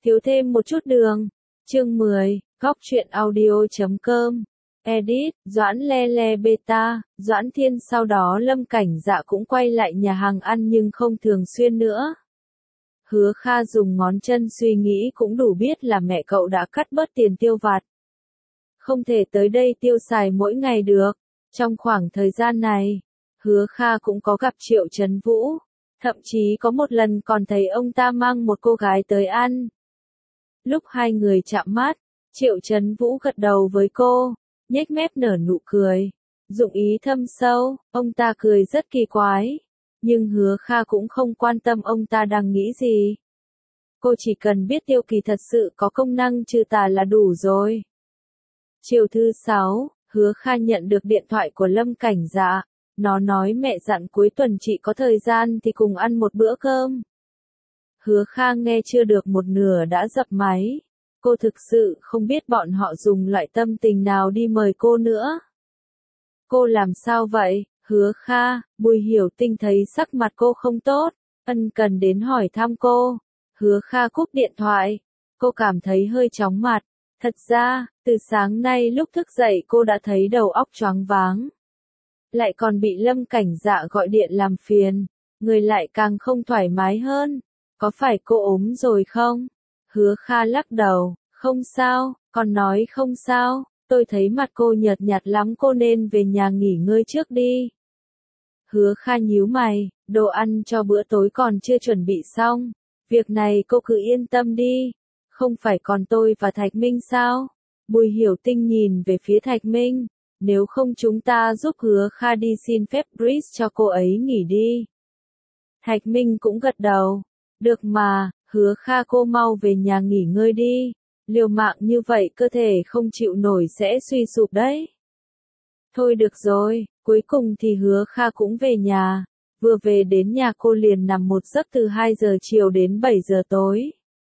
thiếu thêm một chút đường. Chương 10, góc truyện audio.com. Edit, Doãn le le beta, Doãn Thiên. Sau đó Lâm Cảnh Dạ cũng quay lại nhà hàng ăn nhưng không thường xuyên nữa. Hứa Kha dùng ngón chân suy nghĩ cũng đủ biết là mẹ cậu đã cắt bớt tiền tiêu vặt. Không thể tới đây tiêu xài mỗi ngày được. Trong khoảng thời gian này, Hứa Kha cũng có gặp Triệu Chấn Vũ. Thậm chí có một lần còn thấy ông ta mang một cô gái tới ăn. Lúc hai người chạm mắt, Triệu Chấn Vũ gật đầu với cô, nhếch mép nở nụ cười. Dụng ý thâm sâu, ông ta cười rất kỳ quái. Nhưng Hứa Kha cũng không quan tâm ông ta đang nghĩ gì. Cô chỉ cần biết Tiêu Kỳ thật sự có công năng trừ tà là đủ rồi. Chiều thứ 6, Hứa Kha nhận được điện thoại của Lâm Cảnh Dạ. Nó nói mẹ dặn cuối tuần chị có thời gian thì cùng ăn một bữa cơm. Hứa Kha nghe chưa được một nửa đã dập máy. Cô thực sự không biết bọn họ dùng loại tâm tình nào đi mời cô nữa. Cô làm sao vậy, Hứa Kha? Bùi Hiểu Tinh thấy sắc mặt cô không tốt, ân cần đến hỏi thăm cô. Hứa Kha cúp điện thoại. Cô cảm thấy hơi chóng mặt. Thật ra, từ sáng nay lúc thức dậy cô đã thấy đầu óc choáng váng. Lại còn bị Lâm Cảnh Dạ gọi điện làm phiền, người lại càng không thoải mái hơn. Có phải cô ốm rồi không? Hứa Kha lắc đầu, không sao, còn nói không sao, tôi thấy mặt cô nhợt nhạt lắm, cô nên về nhà nghỉ ngơi trước đi. Hứa Kha nhíu mày, đồ ăn cho bữa tối còn chưa chuẩn bị xong, việc này cô cứ yên tâm đi, không phải còn tôi và Thạch Minh sao? Bùi Hiểu Tinh nhìn về phía Thạch Minh, nếu không chúng ta giúp Hứa Kha đi xin phép Chris cho cô ấy nghỉ đi. Thạch Minh cũng gật đầu, được mà, Hứa Kha cô mau về nhà nghỉ ngơi đi, liều mạng như vậy cơ thể không chịu nổi sẽ suy sụp đấy. Thôi được rồi, cuối cùng thì Hứa Kha cũng về nhà, vừa về đến nhà cô liền nằm một giấc từ 2 giờ chiều đến 7 giờ tối.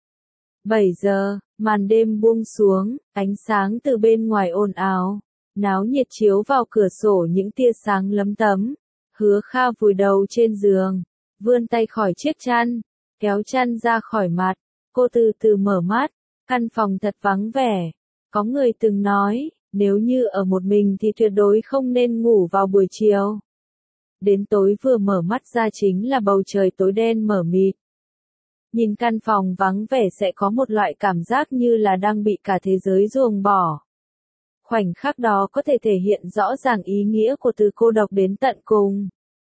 7 giờ, màn đêm buông xuống, ánh sáng từ bên ngoài ồn ào, náo nhiệt chiếu vào cửa sổ những tia sáng lấm tấm. Hứa Kha vùi đầu trên giường, vươn tay khỏi chiếc chăn, kéo chăn ra khỏi mặt, cô từ từ mở mắt, căn phòng thật vắng vẻ. Có người từng nói, nếu như ở một mình thì tuyệt đối không nên ngủ vào buổi chiều. Đến tối vừa mở mắt ra chính là bầu trời tối đen mờ mịt. Nhìn căn phòng vắng vẻ sẽ có một loại cảm giác như là đang bị cả thế giới ruồng bỏ. Khoảnh khắc đó có thể thể hiện rõ ràng ý nghĩa của từ cô độc đến tận cùng.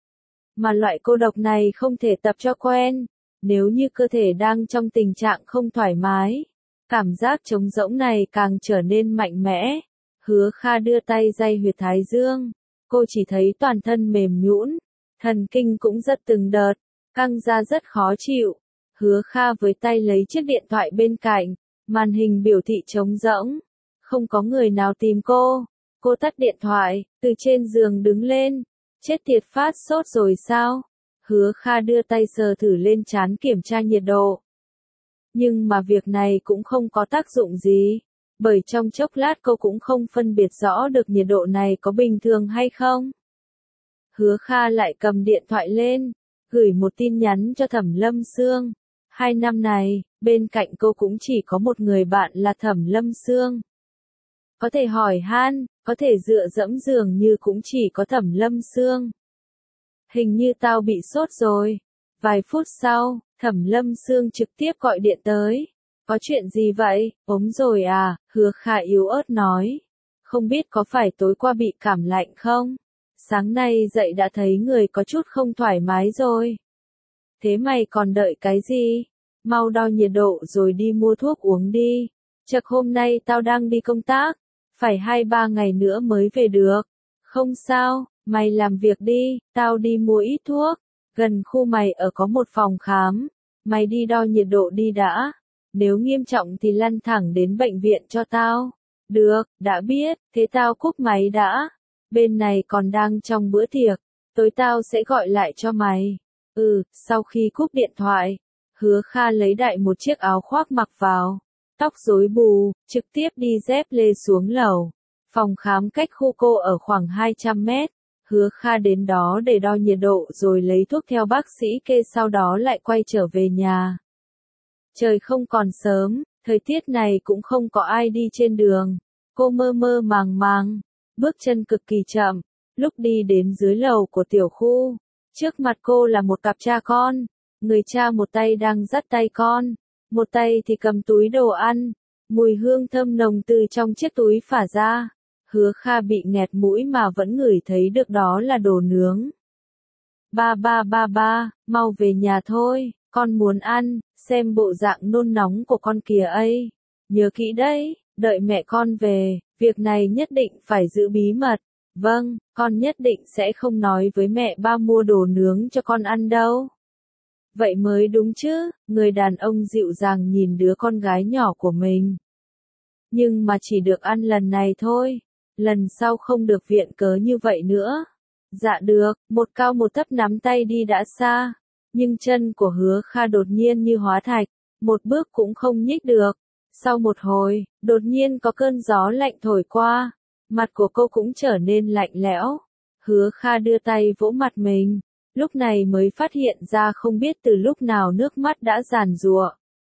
Mà loại cô độc này không thể tập cho quen, nếu như cơ thể đang trong tình trạng không thoải mái. Cảm giác trống rỗng này càng trở nên mạnh mẽ. Hứa Kha đưa tay day huyệt thái dương. Cô chỉ thấy toàn thân mềm nhũn, thần kinh cũng rất từng đợt, căng ra rất khó chịu. Hứa Kha với tay lấy chiếc điện thoại bên cạnh, màn hình biểu thị trống rỗng. Không có người nào tìm cô. Cô tắt điện thoại, từ trên giường đứng lên. Chết tiệt, phát sốt rồi sao? Hứa Kha đưa tay sờ thử lên trán kiểm tra nhiệt độ. Nhưng mà việc này cũng không có tác dụng gì. Bởi trong chốc lát cô cũng không phân biệt rõ được nhiệt độ này có bình thường hay không. Hứa Kha lại cầm điện thoại lên, gửi một tin nhắn cho Thẩm Lâm Sương. 2 năm này, bên cạnh cô cũng chỉ có một người bạn là Thẩm Lâm Sương. Có thể hỏi han, có thể dựa dẫm dường như cũng chỉ có Thẩm Lâm Sương. Hình như tao bị sốt rồi. Vài phút sau, Thẩm Lâm Sương trực tiếp gọi điện tới. Có chuyện gì vậy, ốm rồi à? Hứa Kha yếu ớt nói. Không biết có phải tối qua bị cảm lạnh không? Sáng nay dậy đã thấy người có chút không thoải mái rồi. Thế mày còn đợi cái gì? Mau đo nhiệt độ rồi đi mua thuốc uống đi. Chật, hôm nay tao đang đi công tác, phải 2-3 ngày nữa mới về được. Không sao, mày làm việc đi, tao đi mua ít thuốc. Gần khu mày ở có một phòng khám, mày đi đo nhiệt độ đi đã. Nếu nghiêm trọng thì lăn thẳng đến bệnh viện cho tao. Được, đã biết, thế tao cúp máy đã. Bên này còn đang trong bữa tiệc, tối tao sẽ gọi lại cho mày. Sau khi cúp điện thoại, Hứa Kha lấy đại một chiếc áo khoác mặc vào, tóc rối bù, trực tiếp đi dép lê xuống lầu. Phòng khám cách khu cô ở khoảng 200 mét. Hứa Kha đến đó để đo nhiệt độ rồi lấy thuốc theo bác sĩ kê, sau đó lại quay trở về nhà. Trời không còn sớm, thời tiết này cũng không có ai đi trên đường. Cô mơ mơ màng màng, bước chân cực kỳ chậm, lúc đi đến dưới lầu của tiểu khu. Trước mặt cô là một cặp cha con, người cha một tay đang dắt tay con, một tay thì cầm túi đồ ăn, mùi hương thơm nồng từ trong chiếc túi phả ra. Hứa Kha bị nghẹt mũi mà vẫn ngửi thấy được đó là đồ nướng. Ba, mau về nhà thôi, con muốn ăn, xem bộ dạng nôn nóng của con kìa ấy. Nhớ kỹ đấy, đợi mẹ con về, việc này nhất định phải giữ bí mật. Vâng, con nhất định sẽ không nói với mẹ ba mua đồ nướng cho con ăn đâu. Vậy mới đúng chứ, người đàn ông dịu dàng nhìn đứa con gái nhỏ của mình. Nhưng mà chỉ được ăn lần này thôi, lần sau không được viện cớ như vậy nữa. Dạ được, một cao một thấp nắm tay đi đã xa, nhưng chân của Hứa Kha đột nhiên như hóa thạch, một bước cũng không nhích được. Sau một hồi, đột nhiên có cơn gió lạnh thổi qua, mặt của cô cũng trở nên lạnh lẽo. Hứa Kha đưa tay vỗ mặt mình, lúc này mới phát hiện ra không biết từ lúc nào nước mắt đã giàn giụa.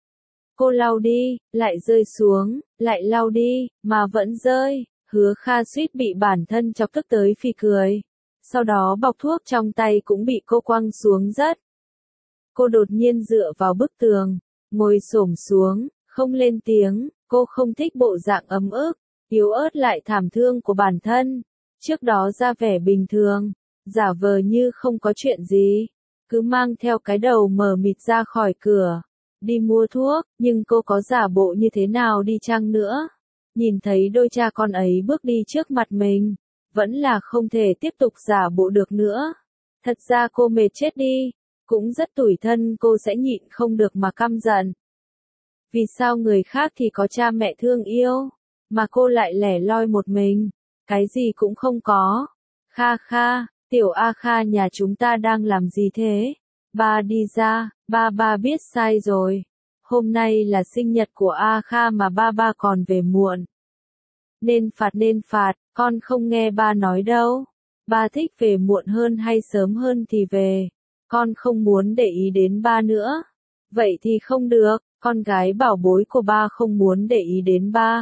Cô lau đi, lại rơi xuống, lại lau đi, mà vẫn rơi. Hứa Kha suýt bị bản thân chọc tức tới phì cười. Sau đó bọc thuốc trong tay cũng bị cô quăng xuống rất. Cô đột nhiên dựa vào bức tường, ngồi xổm xuống, không lên tiếng. Cô không thích bộ dạng ấm ức, yếu ớt lại thảm thương của bản thân. Trước đó ra vẻ bình thường, giả vờ như không có chuyện gì, cứ mang theo cái đầu mờ mịt ra khỏi cửa, đi mua thuốc. Nhưng cô có giả bộ như thế nào đi chăng nữa, nhìn thấy đôi cha con ấy bước đi trước mặt mình, vẫn là không thể tiếp tục giả bộ được nữa. Thật ra cô mệt chết đi, cũng rất tủi thân, cô sẽ nhịn không được mà căm giận. Vì sao người khác thì có cha mẹ thương yêu, mà cô lại lẻ loi một mình, cái gì cũng không có. Kha Kha, tiểu A Kha nhà chúng ta đang làm gì thế? Ba đi ra, ba biết sai rồi. Hôm nay là sinh nhật của A Kha mà ba còn về muộn. Nên phạt, con không nghe ba nói đâu. Ba thích về muộn hơn hay sớm hơn thì về. Con không muốn để ý đến ba nữa. Vậy thì không được, con gái bảo bối của ba không muốn để ý đến ba.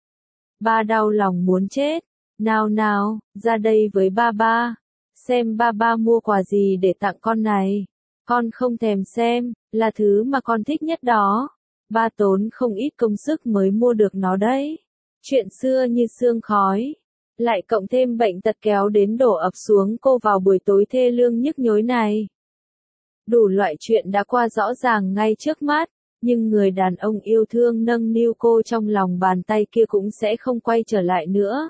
Ba đau lòng muốn chết. Nào, ra đây với ba. Xem ba mua quà gì để tặng con này. Con không thèm xem, là thứ mà con thích nhất đó. Ba tốn không ít công sức mới mua được nó đấy. Chuyện xưa như sương khói, lại cộng thêm bệnh tật kéo đến đổ ập xuống cô vào buổi tối thê lương nhức nhối này. Đủ loại chuyện đã qua rõ ràng ngay trước mắt, nhưng người đàn ông yêu thương nâng niu cô trong lòng bàn tay kia cũng sẽ không quay trở lại nữa.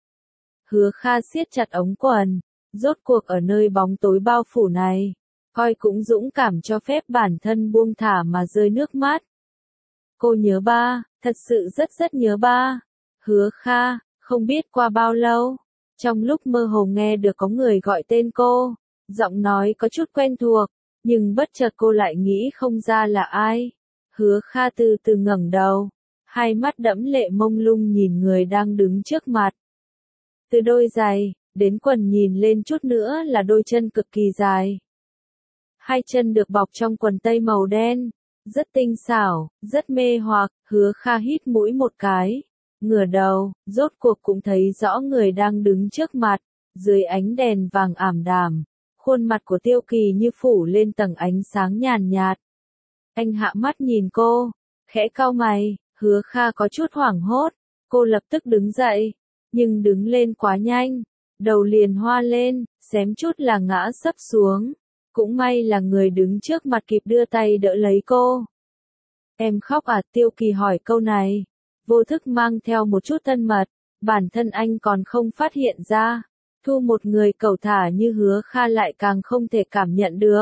Hứa Kha siết chặt ống quần, rốt cuộc ở nơi bóng tối bao phủ này, coi cũng dũng cảm cho phép bản thân buông thả mà rơi nước mắt. Cô nhớ ba, thật sự rất nhớ ba. Hứa Kha, không biết qua bao lâu, trong lúc mơ hồ nghe được có người gọi tên cô, giọng nói có chút quen thuộc, nhưng bất chợt cô lại nghĩ không ra là ai. Hứa Kha từ từ ngẩng đầu, hai mắt đẫm lệ mông lung nhìn người đang đứng trước mặt. Từ đôi giày, đến quần nhìn lên chút nữa là đôi chân cực kỳ dài. Hai chân được bọc trong quần tây màu đen, rất tinh xảo, rất mê hoặc. Hứa Kha hít mũi một cái, ngửa đầu, rốt cuộc cũng thấy rõ người đang đứng trước mặt, dưới ánh đèn vàng ảm đạm, khuôn mặt của Tiêu Kỳ như phủ lên tầng ánh sáng nhàn nhạt. Anh hạ mắt nhìn cô, khẽ cau mày. Hứa Kha có chút hoảng hốt, cô lập tức đứng dậy, nhưng đứng lên quá nhanh, đầu liền hoa lên, xém chút là ngã sấp xuống. Cũng may là người đứng trước mặt kịp đưa tay đỡ lấy cô. Em khóc à? Tiêu Kỳ hỏi câu này, vô thức mang theo một chút thân mật, bản thân anh còn không phát hiện ra. Thu một người cẩu thả như Hứa Kha lại càng không thể cảm nhận được.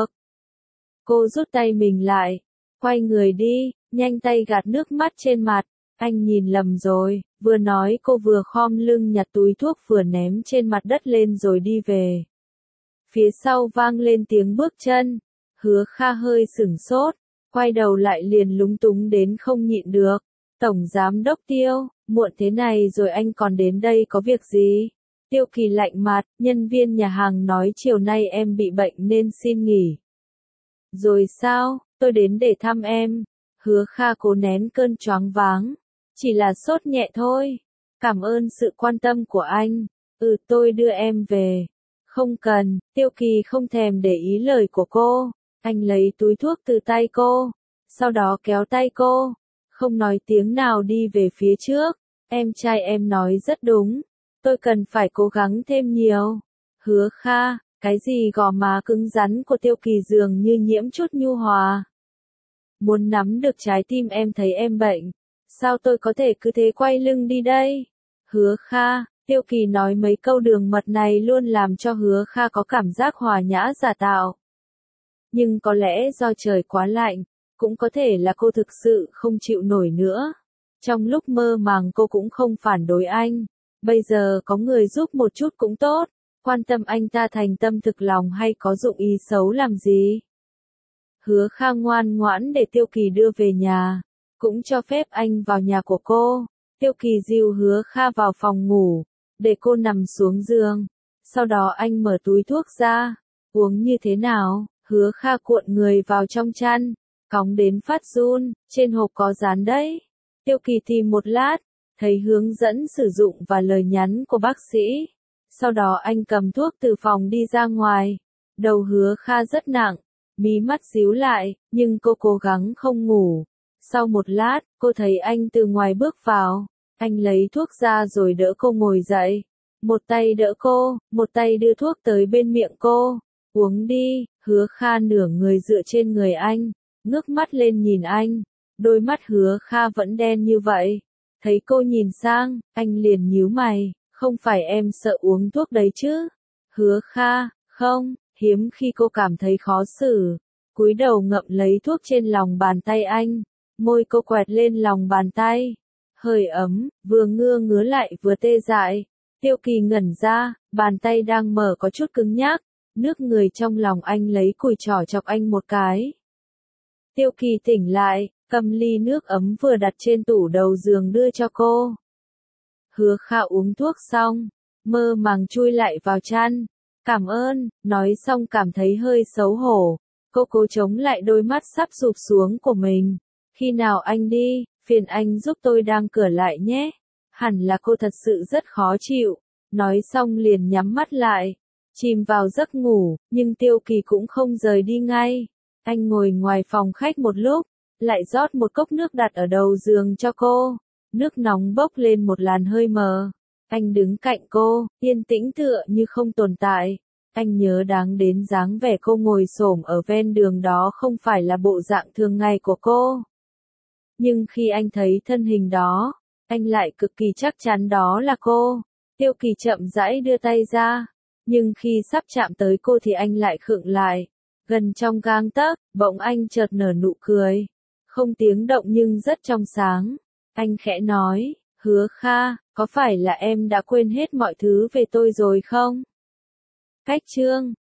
Cô rút tay mình lại, quay người đi, nhanh tay gạt nước mắt trên mặt. Anh nhìn lầm rồi, vừa nói cô vừa khom lưng nhặt túi thuốc vừa ném trên mặt đất lên rồi đi về. Phía sau vang lên tiếng bước chân, Hứa Kha hơi sửng sốt, quay đầu lại liền lúng túng đến không nhịn được. Tổng giám đốc Tiêu, muộn thế này rồi anh còn đến đây có việc gì? Tiêu Kỳ lạnh mặt, nhân viên nhà hàng nói chiều nay em bị bệnh nên xin nghỉ. Rồi sao, tôi đến để thăm em. Hứa Kha cố nén cơn choáng váng. Chỉ là sốt nhẹ thôi. Cảm ơn sự quan tâm của anh. Tôi đưa em về. Không cần, Tiêu Kỳ không thèm để ý lời của cô. Anh lấy túi thuốc từ tay cô. Sau đó kéo tay cô. Không nói tiếng nào đi về phía trước. Em trai em nói rất đúng. Tôi cần phải cố gắng thêm nhiều. Hứa Kha, cái gì gò má cứng rắn của Tiêu Kỳ dường như nhiễm chút nhu hòa. Muốn nắm được trái tim em thấy em bệnh. Sao tôi có thể cứ thế quay lưng đi đây? Hứa Kha, Tiêu Kỳ nói mấy câu đường mật này luôn làm cho Hứa Kha có cảm giác hòa nhã giả tạo. Nhưng có lẽ do trời quá lạnh, cũng có thể là cô thực sự không chịu nổi nữa. Trong lúc mơ màng cô cũng không phản đối anh. Bây giờ có người giúp một chút cũng tốt. Quan tâm anh ta thành tâm thực lòng hay có dụng ý xấu làm gì? Hứa Kha ngoan ngoãn để Tiêu Kỳ đưa về nhà. Cũng cho phép anh vào nhà của cô. Tiêu Kỳ dìu Hứa Kha vào phòng ngủ. Để cô nằm xuống giường. Sau đó anh mở túi thuốc ra. Uống như thế nào? Hứa Kha cuộn người vào trong chăn. Cóng đến phát run. Trên hộp có dán đấy. Tiêu Kỳ tìm một lát. Thấy hướng dẫn sử dụng và lời nhắn của bác sĩ. Sau đó anh cầm thuốc từ phòng đi ra ngoài. Đầu Hứa Kha rất nặng. Mí mắt díu lại, nhưng cô cố gắng không ngủ. Sau một lát, cô thấy anh từ ngoài bước vào. Anh lấy thuốc ra rồi đỡ cô ngồi dậy. Một tay đỡ cô, một tay đưa thuốc tới bên miệng cô. Uống đi. Hứa Kha nửa người dựa trên người anh. Ngước mắt lên nhìn anh. Đôi mắt Hứa Kha vẫn đen như vậy. Thấy cô nhìn sang, anh liền nhíu mày. Không phải em sợ uống thuốc đấy chứ? Hứa Kha, không. Hiếm khi cô cảm thấy khó xử. Cúi đầu ngậm lấy thuốc trên lòng bàn tay anh. Môi cô quẹt lên lòng bàn tay. Hơi ấm, vừa ngứa ngứa lại vừa tê dại. Tiêu Kỳ ngẩn ra, bàn tay đang mở có chút cứng nhắc. Nước người trong lòng anh lấy cùi trỏ chọc anh một cái. Tiêu Kỳ tỉnh lại, cầm ly nước ấm vừa đặt trên tủ đầu giường đưa cho cô. Hứa Kha uống thuốc xong, mơ màng chui lại vào chăn. Cảm ơn, nói xong cảm thấy hơi xấu hổ. Cô cố chống lại đôi mắt sắp sụp xuống của mình. Khi nào anh đi, phiền anh giúp tôi đăng cửa lại nhé. Hẳn là cô thật sự rất khó chịu. Nói xong liền nhắm mắt lại. Chìm vào giấc ngủ, nhưng Tiêu Kỳ cũng không rời đi ngay. Anh ngồi ngoài phòng khách một lúc, lại rót một cốc nước đặt ở đầu giường cho cô. Nước nóng bốc lên một làn hơi mờ. Anh đứng cạnh cô, yên tĩnh tựa như không tồn tại. Anh nhớ đáng đến dáng vẻ cô ngồi xổm ở ven đường đó không phải là bộ dạng thường ngày của cô. Nhưng khi anh thấy thân hình đó, anh lại cực kỳ chắc chắn đó là cô. Tiêu Kỳ chậm rãi đưa tay ra. Nhưng khi sắp chạm tới cô thì anh lại khựng lại. Gần trong gang tấc, bỗng anh chợt nở nụ cười. Không tiếng động nhưng rất trong sáng. Anh khẽ nói, Hứa Kha, có phải là em đã quên hết mọi thứ về tôi rồi không? Cách chương